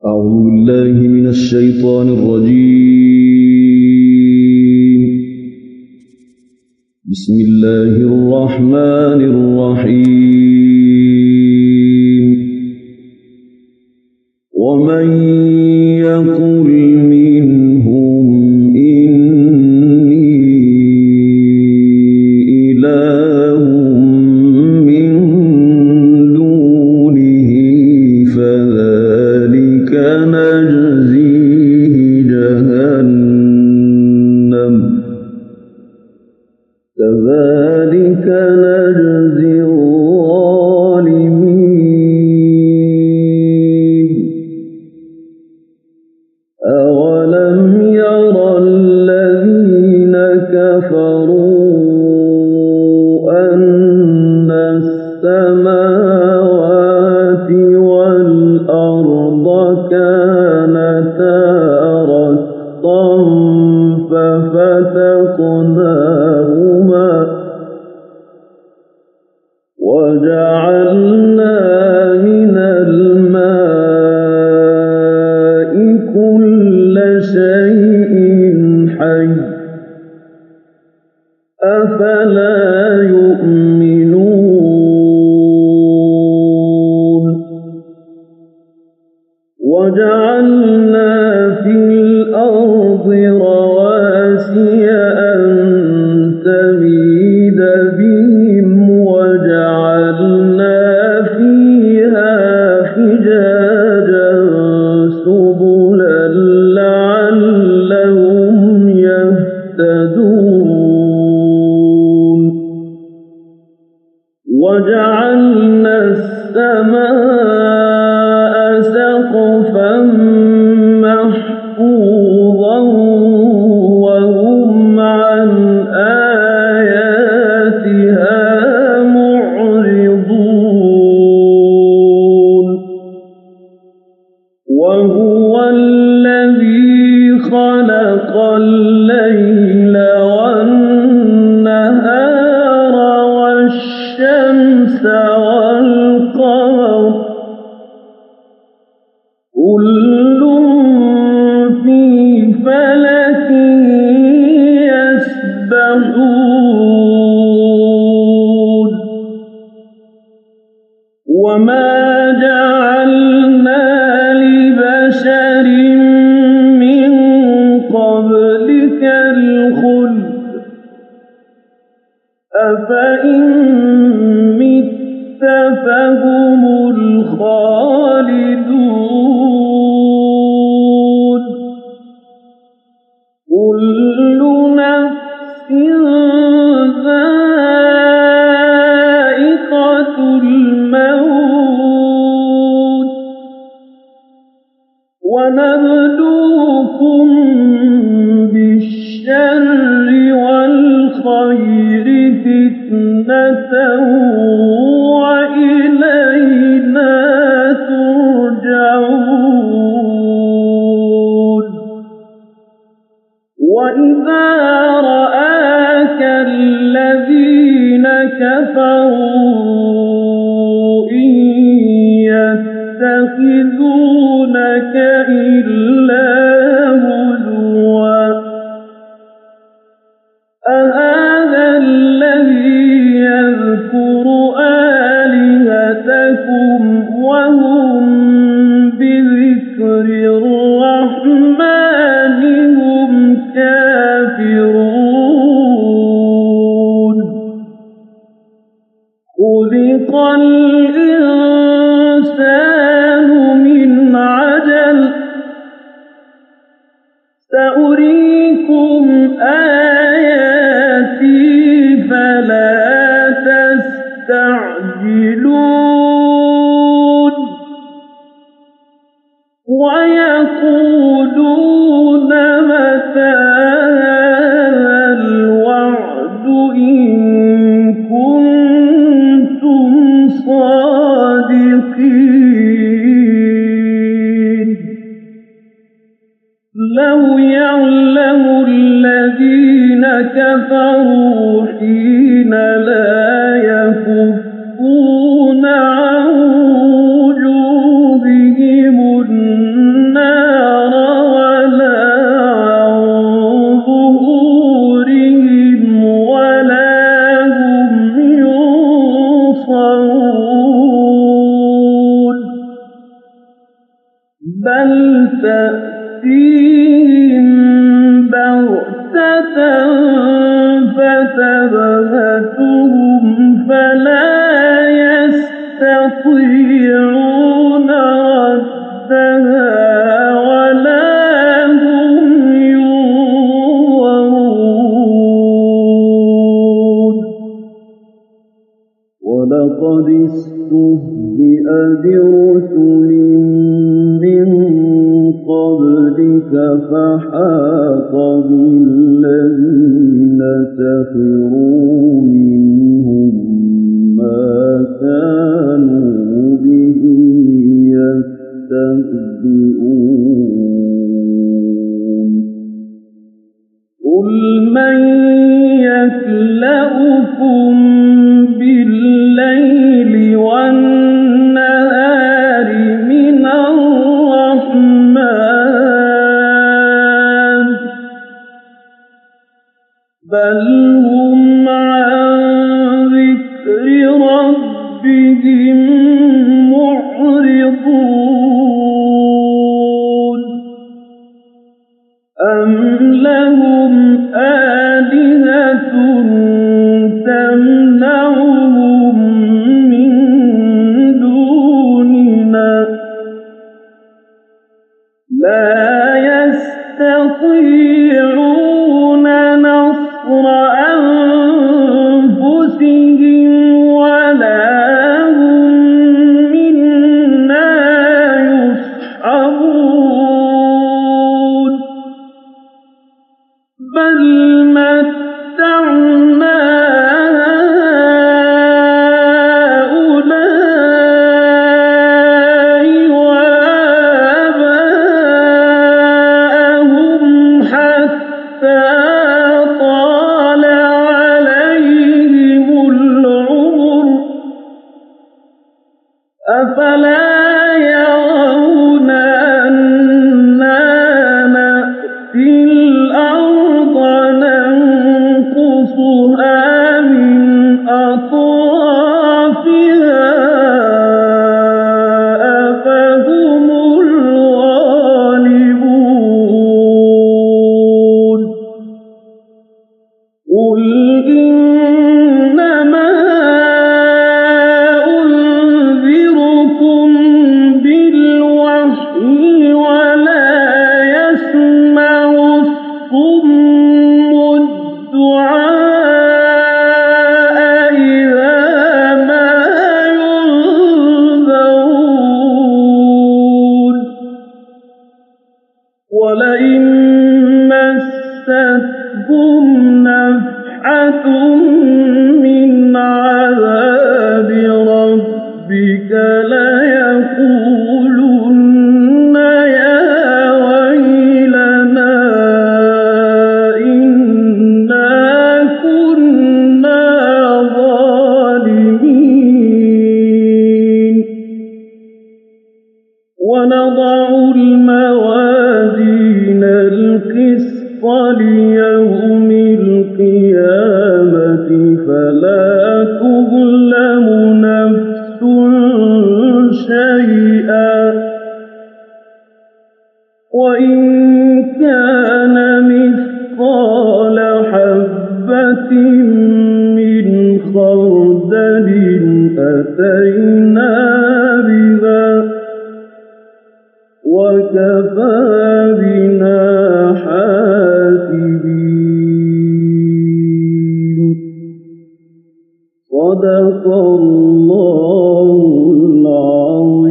أعوذ بالله من الشيطان الرجيم. بسم الله الرحمن الرحيم. ومن يقل منهم إني إله من دونه فذلك نجزيه جهنم كذلك نجزي الظالمين. أولم ير الذين كفروا أن السماوات والأرض كانتا رتقا ففتقناهما وجعلنا من الماء كل شيء حي أفلا يؤمنون. وجعلنا في الأرض رواسي أن تميد بهم وجعلنا فيها فجاجا سبلا لعلهم يهتدون. وجعلنا السماء سقفا محفوظا وهم عن آياتها معرضون. وهو الذي خلق الليل والنهار والشمس والقمر كل في فلك يسبحون. وما جعلنا لبشر من قبلك الخلد أفإن مت فهم الخالدون. كل نفس ذائقة الموت ونبلوكم بالشر والخير فتنة وإلينا ترجعون. وإذا رآك الذين كفروا إن يتخذونك إلا هزوا أهذا الذي يذكر آلهتكم وهم بذكر الرحمن هم كافرون. خلق الإنسان من عجل سأريكم آياتي فلا تستعجلون. ويقولون متى هذا الوعد إن كنتم صادقين. لو يعلم الذين كفروا حين لا يكفون عن وجوههم بل تأتيهم بغتة فتبهتهم فلا يستطيعون ردها ولا هم ينظرون ولقد استهزئ برسل من قبلك فحاق بالذين سخروا منهم ما كانوا به يستهزئون قل من يكلؤكم بالليل والنهار من الرحمن بل هم عن ذكر ربهم معرضون أم لهم آلهة تمنعهم من دوننا لا يستطيعون نصر أنفسهم ولا هم منا يصحبون بل متعنا هؤلاء وآباءهم حتى طال عليهم العمر أفلا يرون أنا نأتي الأرض ننقصها من أطرافها أفهم الغالبون قل إنما أنذركم بالوحي ولا يسمع الصم الدعاء إذا ما ينذرون ولئن مستهم نفحة من عذاب ربك ليقولن يا ويلنا إنا كنا ظالمين ونضع الموازين القسط ليوم القيامة فلا تظلم نفس شيئا وإن كان مثقال حبة من خردل أتينا بها وكفى بنا حاسبين صدق الله العظيم.